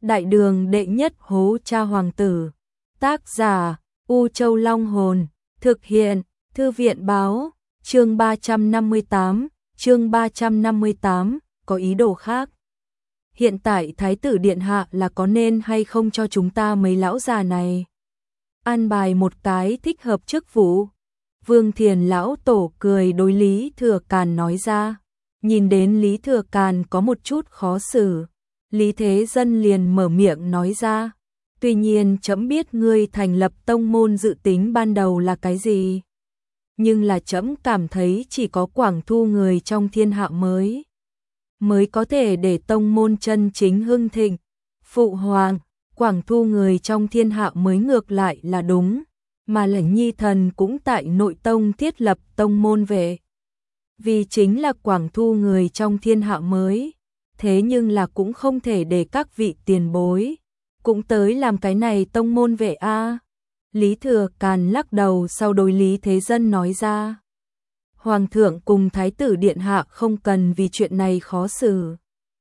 Đại đường đệ nhất hố cha hoàng tử. Tác giả U Châu Long Hồn. Thực hiện Thư viện báo. Chương 358, có ý đồ khác. Hiện tại Thái tử Điện Hạ là có nên hay không cho chúng ta mấy lão già này an bài một cái thích hợp chức vụ. Vương Thiền lão tổ cười đối Lý Thừa Càn nói ra. Nhìn đến Lý Thừa Càn có một chút khó xử, Lý Thế Dân liền mở miệng nói ra. Tuy nhiên trẫm biết ngươi thành lập tông môn dự tính ban đầu là cái gì, nhưng là trẫm cảm thấy chỉ có Quảng Thu người trong thiên hạ mới có thể để tông môn chân chính hưng thịnh. Phụ hoàng, Quảng Thu người trong thiên hạ mới ngược lại là đúng, mà Lãnh Nhi thần cũng tại nội tông thiết lập tông môn về. Vì chính là Quảng Thu người trong thiên hạ mới, thế nhưng là cũng không thể để các vị tiền bối cũng tới làm cái này tông môn vệ a. Lý Thừa Càn lắc đầu sau đối Lý Thế Dân nói ra. Hoàng thượng cùng Thái tử Điện Hạ không cần vì chuyện này khó xử.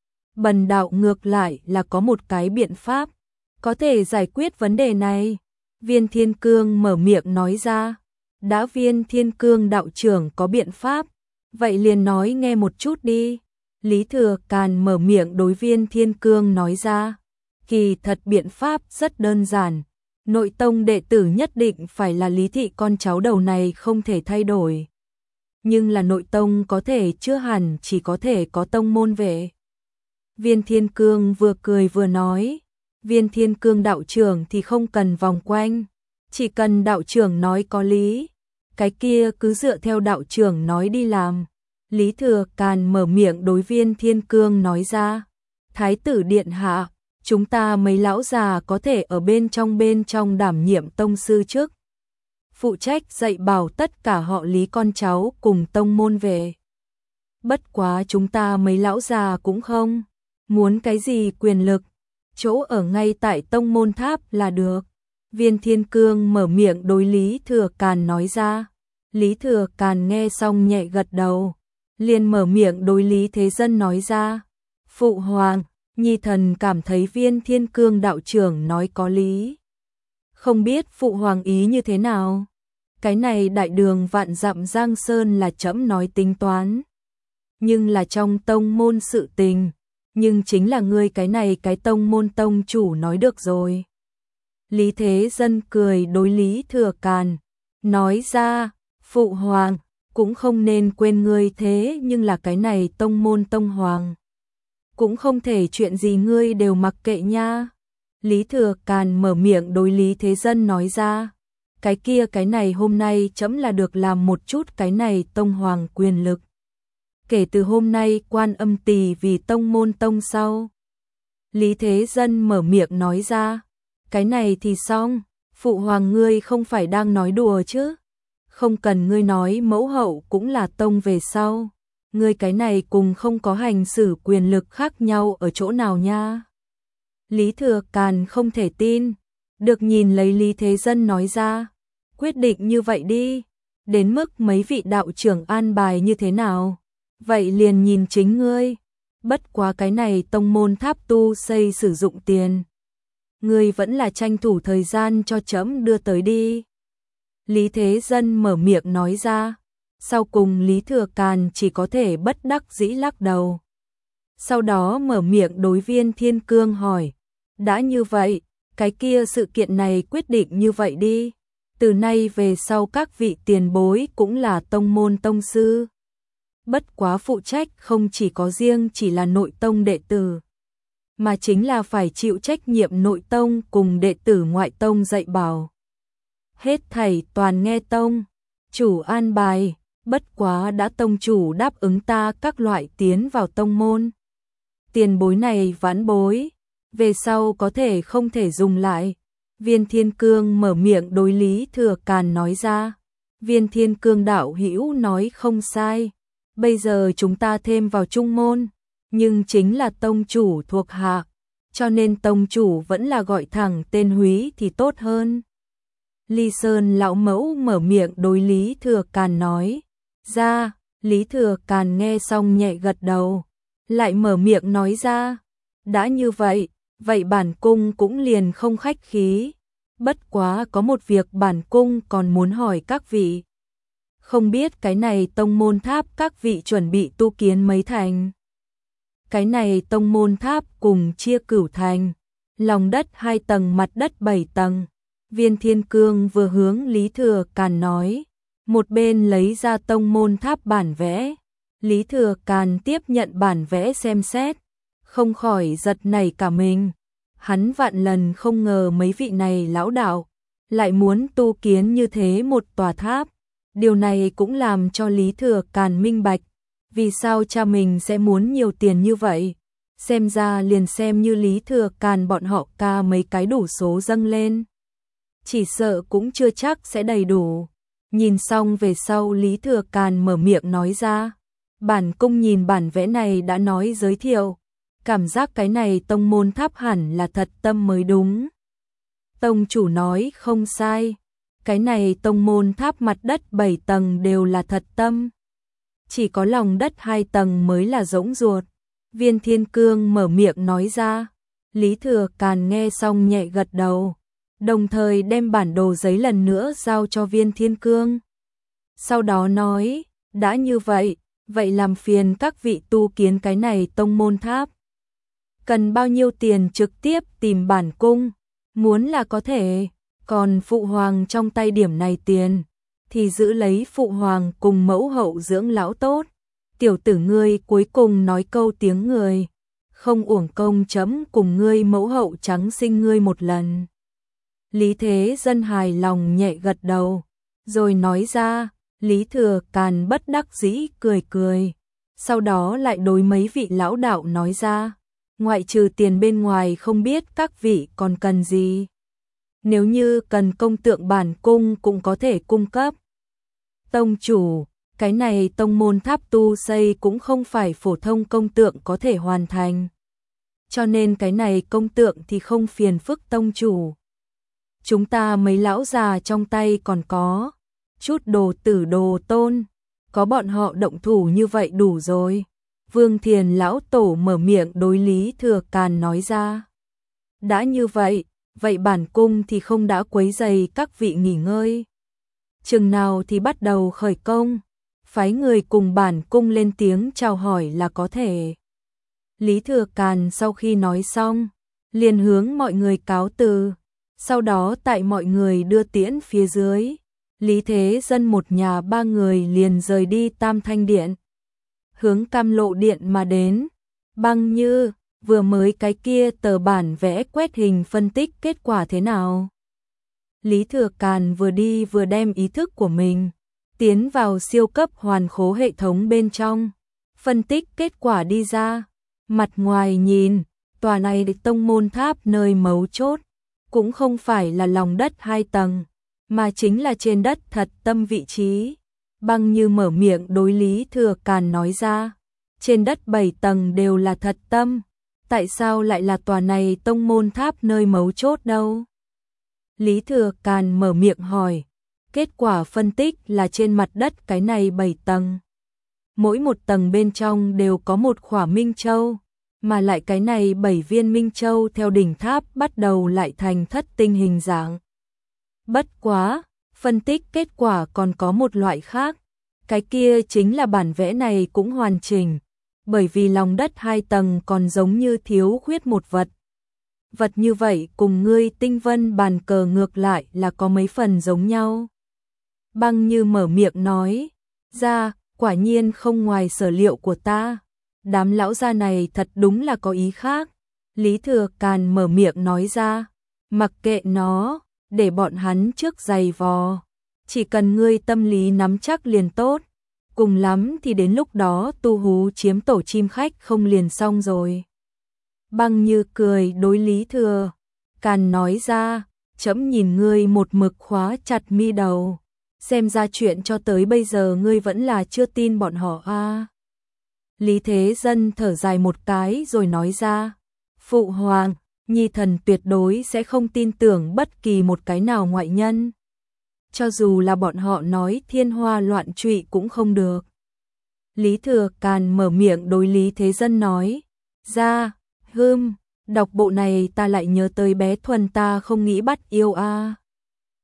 Bần đạo ngược lại là có một cái biện pháp có thể giải quyết vấn đề này. Viên Thiên Cương mở miệng nói ra. Đã Viên Thiên Cương đạo trưởng có biện pháp, vậy liền nói nghe một chút đi. Lý Thừa Càn mở miệng đối Viên Thiên Cương nói ra. Kỳ thật biện pháp rất đơn giản. Nội tông đệ tử nhất định phải là Lý thị con cháu đầu này không thể thay đổi. Nhưng là nội tông có thể chưa hẳn chỉ có thể có tông môn vệ. Viên Thiên Cương vừa cười vừa nói. Viên Thiên Cương đạo trưởng thì không cần vòng quanh, chỉ cần đạo trưởng nói có lý, cái kia cứ dựa theo đạo trưởng nói đi làm. Lý Thừa Càn mở miệng đối Viên Thiên Cương nói ra. Thái tử Điện Hạ, chúng ta mấy lão già có thể ở bên trong đảm nhiệm tông sư trước, phụ trách dạy bảo tất cả họ Lý con cháu cùng tông môn về. Bất quá chúng ta mấy lão già cũng không muốn cái gì quyền lực, chỗ ở ngay tại tông môn tháp là được. Viên Thiên Cương mở miệng đối Lý Thừa Càn nói ra. Lý Thừa Càn nghe xong nhẹ gật đầu, liền mở miệng đối Lý Thế Dân nói ra. Phụ hoàng, Nhi thần cảm thấy Viên Thiên Cương đạo trưởng nói có lý. Không biết phụ hoàng ý như thế nào? Cái này đại đường vạn dặm Giang Sơn là trẫm nói tính toán, nhưng là trong tông môn sự tình, nhưng chính là ngươi cái này cái tông môn tông chủ nói được rồi. Lý Thế Dân cười đối Lý Thừa Càn nói ra. Phụ hoàng cũng không nên quên ngươi, thế nhưng là cái này tông môn tông hoàng cũng không thể chuyện gì ngươi đều mặc kệ nha. Lý Thừa Càn mở miệng đối Lý Thế Dân nói ra. Cái kia cái này hôm nay trẫm là được làm một chút cái này tông hoàng quyền lực. Kể từ hôm nay Quan Âm Tỳ vì tông môn tông sau. Lý Thế Dân mở miệng nói ra. Cái này thì xong, phụ hoàng ngươi không phải đang nói đùa chứ? Không cần ngươi nói mẫu hậu cũng là tông về sau. Ngươi cái này cùng không có hành xử quyền lực khác nhau ở chỗ nào nha? Lý Thừa Càn không thể tin, được nhìn lấy Lý Thế Dân nói ra. Quyết định như vậy đi, đến mức mấy vị đạo trưởng an bài như thế nào, vậy liền nhìn chính ngươi. Bất quá cái này tông môn tháp tu xây sử dụng tiền, ngươi vẫn là tranh thủ thời gian cho trẫm đưa tới đi. Lý Thế Dân mở miệng nói ra. Sau cùng Lý Thừa Càn chỉ có thể bất đắc dĩ lắc đầu. Sau đó mở miệng đối Viên Thiên Cương hỏi. Đã như vậy, cái kia sự kiện này quyết định như vậy đi. Từ nay về sau các vị tiền bối cũng là tông môn tông sư. Bất quá phụ trách không chỉ có riêng chỉ là nội tông đệ tử, mà chính là phải chịu trách nhiệm nội tông cùng đệ tử ngoại tông dạy bảo. Hết thảy toàn nghe tông chủ an bài, bất quá đã tông chủ đáp ứng ta các loại tiến vào tông môn. Tiền bối này vãn bối, về sau có thể không thể dùng lại. Viên Thiên Cương mở miệng đối Lý Thừa Càn nói ra. Viên Thiên Cương đạo hữu nói không sai. Bây giờ chúng ta thêm vào trung môn, nhưng chính là tông chủ thuộc hạ, cho nên tông chủ vẫn là gọi thẳng tên Húy thì tốt hơn. Ly Sơn lão mẫu mở miệng đối Lý Thừa Càn nói ra. Lý Thừa Càn nghe xong nhẹ gật đầu, lại mở miệng nói ra. Đã như vậy, vậy bản cung cũng liền không khách khí. Bất quá có một việc bản cung còn muốn hỏi các vị. Không biết cái này tông môn tháp các vị chuẩn bị tu kiến mấy thành? Cái này tông môn tháp cùng chia cửu thành, lòng đất 2 tầng, mặt đất 7 tầng. Viên Thiên Cương vừa hướng Lý Thừa Càn nói, một bên lấy ra tông môn tháp bản vẽ. Lý Thừa Càn tiếp nhận bản vẽ xem xét, không khỏi giật nảy cả mình. Hắn vạn lần không ngờ mấy vị này lão đạo lại muốn tu kiến như thế một tòa tháp. Điều này cũng làm cho Lý Thừa Càn minh bạch, vì sao cha mình sẽ muốn nhiều tiền như vậy. Xem ra liền xem như Lý Thừa Càn bọn họ ca mấy cái đủ số dâng lên, chỉ sợ cũng chưa chắc sẽ đầy đủ. Nhìn xong về sau Lý Thừa Càn mở miệng nói ra, bản cung nhìn bản vẽ này đã nói giới thiệu, cảm giác cái này tông môn tháp hẳn là thật tâm mới đúng. Tông chủ nói không sai, cái này tông môn tháp mặt đất 7 tầng đều là thật tâm, chỉ có lòng đất 2 tầng mới là rỗng ruột. Viên Thiên Cương mở miệng nói ra. Lý Thừa Càn nghe xong nhẹ gật đầu, đồng thời đem bản đồ giấy lần nữa giao cho Viên Thiên Cương. Sau đó nói, đã như vậy, vậy làm phiền các vị tu kiến cái này tông môn tháp. Cần bao nhiêu tiền trực tiếp tìm bản cung, muốn là có thể, còn phụ hoàng trong tay điểm này tiền, thì giữ lấy phụ hoàng cùng mẫu hậu dưỡng lão tốt. Tiểu tử ngươi cuối cùng nói câu tiếng người, không uổng công chấm cùng ngươi mẫu hậu trắng sinh ngươi một lần. Lý Thế Dân hài lòng nhẹ gật đầu, rồi nói ra. Lý Thừa Càn bất đắc dĩ cười cười, sau đó lại đối mấy vị lão đạo nói ra, ngoại trừ tiền bên ngoài không biết các vị còn cần gì. Nếu như cần công tượng bản cung cũng có thể cung cấp. Tông chủ, cái này tông môn tháp tu xây cũng không phải phổ thông công tượng có thể hoàn thành, cho nên cái này công tượng thì không phiền phức tông chủ. Chúng ta mấy lão già trong tay còn có chút đồ tử đồ tôn, có bọn họ động thủ như vậy đủ rồi. Vương Thiền lão tổ mở miệng đối Lý Thừa Càn nói ra. Đã như vậy, vậy bản cung thì không đã quấy rầy các vị nghỉ ngơi. Chừng nào thì bắt đầu khởi công, phái người cùng bản cung lên tiếng chào hỏi là có thể. Lý Thừa Càn sau khi nói xong, liền hướng mọi người cáo từ, sau đó tại mọi người đưa tiễn phía dưới. Lý Thế Dân một nhà 3 người liền rời đi Tam Thanh Điện, hướng Cam Lộ Điện mà đến. Băng Như, vừa mới cái kia tờ bản vẽ quét hình phân tích kết quả thế nào? Lý Thừa Càn vừa đi vừa đem ý thức của mình tiến vào siêu cấp hoàn khố hệ thống bên trong, phân tích kết quả đi ra. Mặt ngoài nhìn, tòa này tông môn tháp nơi mấu chốt cũng không phải là lòng đất 2 tầng, mà chính là trên đất thật tâm vị trí. Băng Như mở miệng đối Lý Thừa Càn nói ra, trên đất 7 tầng đều là thật tâm, tại sao lại là tòa này tông môn tháp nơi mấu chốt đâu? Lý Thừa Càn mở miệng hỏi, kết quả phân tích là trên mặt đất cái này 7 tầng. Mỗi một tầng bên trong đều có một khỏa Minh Châu, mà lại cái này 7 viên Minh Châu theo đỉnh tháp bắt đầu lại thành thất tinh hình dạng. Bất quá, phân tích kết quả còn có một loại khác, cái kia chính là bản vẽ này cũng hoàn chỉnh, bởi vì lòng đất 2 tầng còn giống như thiếu khuyết một vật. Vật như vậy cùng ngươi tinh vân bàn cờ ngược lại là có mấy phần giống nhau. Băng Như mở miệng nói ra, quả nhiên không ngoài sở liệu của ta. Đám lão gia này thật đúng là có ý khác. Lý Thừa Càn mở miệng nói ra, mặc kệ nó, để bọn hắn trước giày vò. Chỉ cần ngươi tâm lý nắm chắc liền tốt. Cùng lắm thì đến lúc đó tu hú chiếm tổ chim khách không liền xong rồi. Băng Như cười đối Lý Thừa Càn nói ra, trẫm nhìn ngươi một mực khóa chặt mi đầu, xem ra chuyện cho tới bây giờ ngươi vẫn là chưa tin bọn họ a. Lý Thế Dân thở dài một cái rồi nói ra, phụ hoàng, nhi thần tuyệt đối sẽ không tin tưởng bất kỳ một cái nào ngoại nhân. Cho dù là bọn họ nói thiên hoa loạn trụy cũng không được. Lý Thừa Càn mở miệng đối Lý Thế Dân nói ra, Đọc bộ này ta lại nhớ tới bé Thuần, ta không nghĩ bắt yêu a.